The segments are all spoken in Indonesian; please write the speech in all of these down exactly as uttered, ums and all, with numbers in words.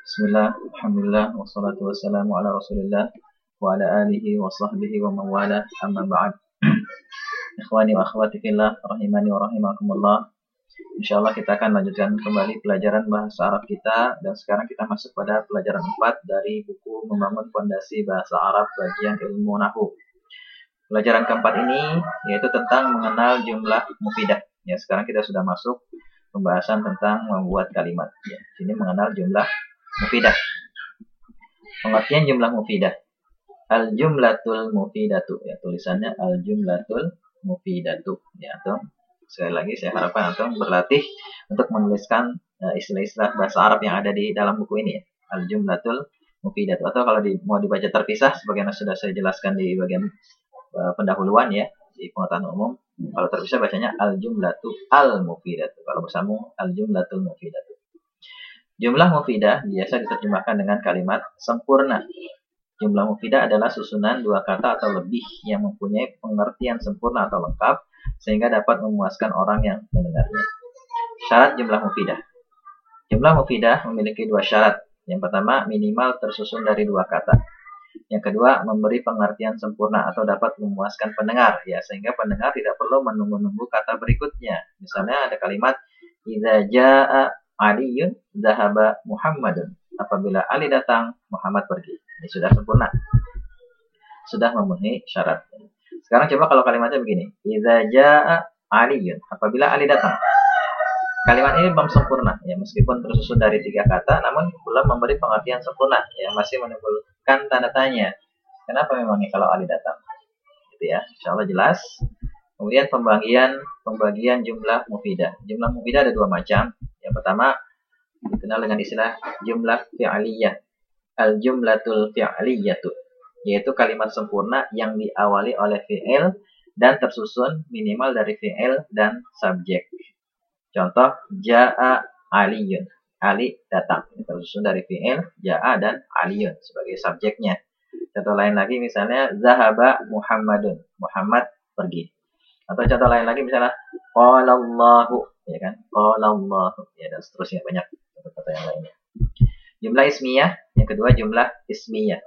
Bismillah, alhamdulillah, wassalatu wassalamu ala rasulillah wa ala alihi wa sahbihi wa mawala, amma ba'd. Ikhwani wa akhwati fillah, rahimani wa rahimakumullah. Insyaallah kita akan lanjutkan kembali pelajaran bahasa Arab kita, dan sekarang kita masuk pada pelajaran empat dari buku Membangun Fondasi Bahasa Arab bagian ilmu nahwu. Pelajaran keempat ini yaitu tentang mengenal jumlah mufidah. Ya, sekarang kita sudah masuk pembahasan tentang membuat kalimat. Ya, sini mengenal jumlah mufidah. Pengertian jumlah mufidah. Al-jumlatul mufidatu. Ya, tulisannya al-jumlatul mufidatu. Ya, atau sekali lagi saya harapkan antum berlatih untuk menuliskan istilah-istilah bahasa Arab yang ada di dalam buku ini. Ya. Al-jumlatul mufidatu. Atau kalau di, mau dibaca terpisah, sebagaimana sudah saya jelaskan di bagian uh, pendahuluan ya, di pengetahuan umum. Kalau terpisah bacanya al-jumlatu al-mufidatu. Kalau bersambung al-jumlatul mufidatu. Jumlah mufidah biasa diterjemahkan dengan kalimat sempurna. Jumlah mufidah adalah susunan dua kata atau lebih yang mempunyai pengertian sempurna atau lengkap sehingga dapat memuaskan orang yang mendengarnya. Syarat jumlah mufidah. Jumlah mufidah memiliki dua syarat. Yang pertama, minimal tersusun dari dua kata. Yang kedua, memberi pengertian sempurna atau dapat memuaskan pendengar, ya, sehingga pendengar tidak perlu menunggu-nunggu kata berikutnya. Misalnya ada kalimat idza jaa Aliyun zahaba Muhammadun. Apabila Ali datang, Muhammad pergi. Ini sudah sempurna. Sudah memenuhi syarat. Sekarang coba kalau kalimatnya begini. Idza jaa Aliyun. Apabila Ali datang. Kalimat ini belum sempurna. Ya, meskipun tersusun dari tiga kata, namun belum memberi pengertian sempurna. Ya, masih menimbulkan tanda tanya. Kenapa memangnya kalau Ali datang? Gitu ya. Insyaallah jelas. Kemudian pembagian pembagian jumlah mufidah. Jumlah mufidah ada dua macam. Yang pertama dikenal dengan istilah jumlah fi'aliyah. Al-jumlatul fi'aliyatu, yaitu kalimat sempurna yang diawali oleh fi'il dan tersusun minimal dari fi'il dan subjek. Contoh jaa aliyun. Ali datang. Tersusun dari fi'il jaa dan aliyun sebagai subjeknya. Contoh lain lagi misalnya zahaba Muhammadun. Muhammad pergi. Atau contoh lain lagi misalnya qalallahu, ya kan? Qalallahu, ya, dan seterusnya banyak kata-kata yang lainnya. Jumlah ismiyah, yang kedua jumlah ismiyah.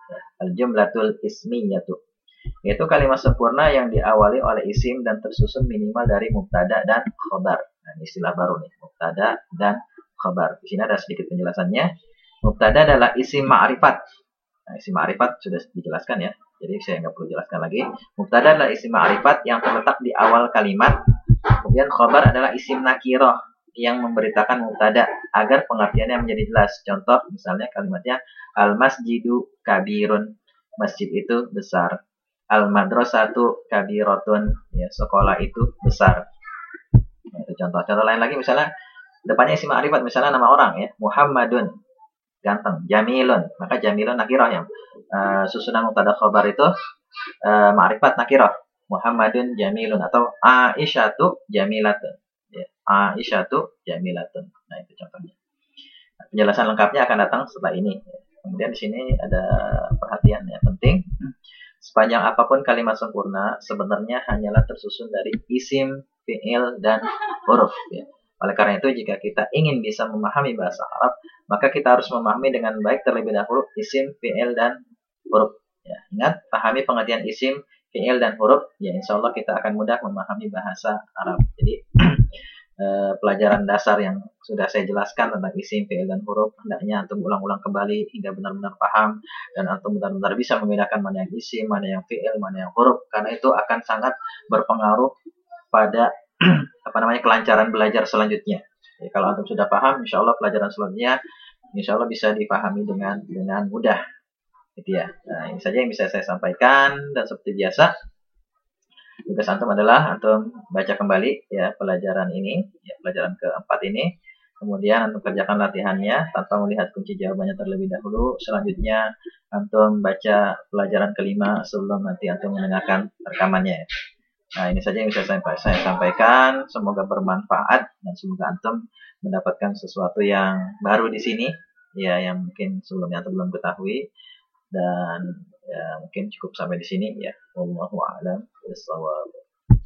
Al-jumlatul ismiyatu, yaitu kalimat sempurna yang diawali oleh isim dan tersusun minimal dari mubtada dan khabar. Nah, ini istilah baru nih, mubtada dan khabar. Di sini ada sedikit penjelasannya. Mubtada adalah isim ma'rifat. Nah, isim ma'rifat sudah dijelaskan ya. Jadi saya nggak perlu jelaskan lagi. Mubtada adalah isim ma'rifat yang terletak di awal kalimat. Kemudian khabar adalah isim nakirah yang memberitakan mubtada agar pengertiannya menjadi jelas. Contoh misalnya kalimatnya al-masjidu kabirun. Masjid itu besar. Al-madrasatu kabiratun. Ya, sekolah itu besar. Nah, itu contoh. Contoh lain lagi misalnya depannya isim ma'rifat, misalnya nama orang ya, Muhammadun. Ganteng, jamilun. Maka jamilun nakirah yang uh, susunan mubtada khabar itu uh, ma'rifat nakirah. Muhammadun jamilun atau Aisyatu jamilatun. Ya, Aisyatu jamilatun. Nah, itu contohnya. Nah, penjelasan lengkapnya akan datang setelah ini. Kemudian di sini ada perhatian yang penting. Sepanjang apapun kalimat sempurna sebenarnya hanyalah tersusun dari isim, fi'il dan huruf ya. Oleh karena itu, jika kita ingin bisa memahami bahasa Arab, maka kita harus memahami dengan baik terlebih dahulu isim, fi'il, dan huruf. Ya, ingat, pahami pengertian isim, fi'il, dan huruf, ya insya Allah kita akan mudah memahami bahasa Arab. Jadi, eh, pelajaran dasar yang sudah saya jelaskan tentang isim, fi'il, dan huruf, hendaknya antum ulang-ulang kembali hingga benar-benar paham, dan antum benar-benar bisa membedakan mana yang isim, mana yang fi'il, mana yang huruf, karena itu akan sangat berpengaruh pada apa namanya kelancaran belajar selanjutnya. Jadi, kalau antum sudah paham, insya Allah pelajaran selanjutnya insya Allah bisa dipahami dengan dengan mudah. Gitu ya. Nah, ini saja yang bisa saya sampaikan, dan seperti biasa tugas antum adalah antum baca kembali ya pelajaran ini, ya pelajaran keempat ini. Kemudian antum kerjakan latihannya tanpa melihat kunci jawabannya terlebih dahulu. Selanjutnya antum baca pelajaran kelima sebelum nanti antum mendengarkan rekamannya. Nah, ini saja yang bisa saya sampaikan. Semoga bermanfaat dan semoga antum mendapatkan sesuatu yang baru di sini, ya, yang mungkin sebelumnya antum belum ketahui. Dan ya, mungkin cukup sampai di sini ya. Wallahu a'lam bishawab.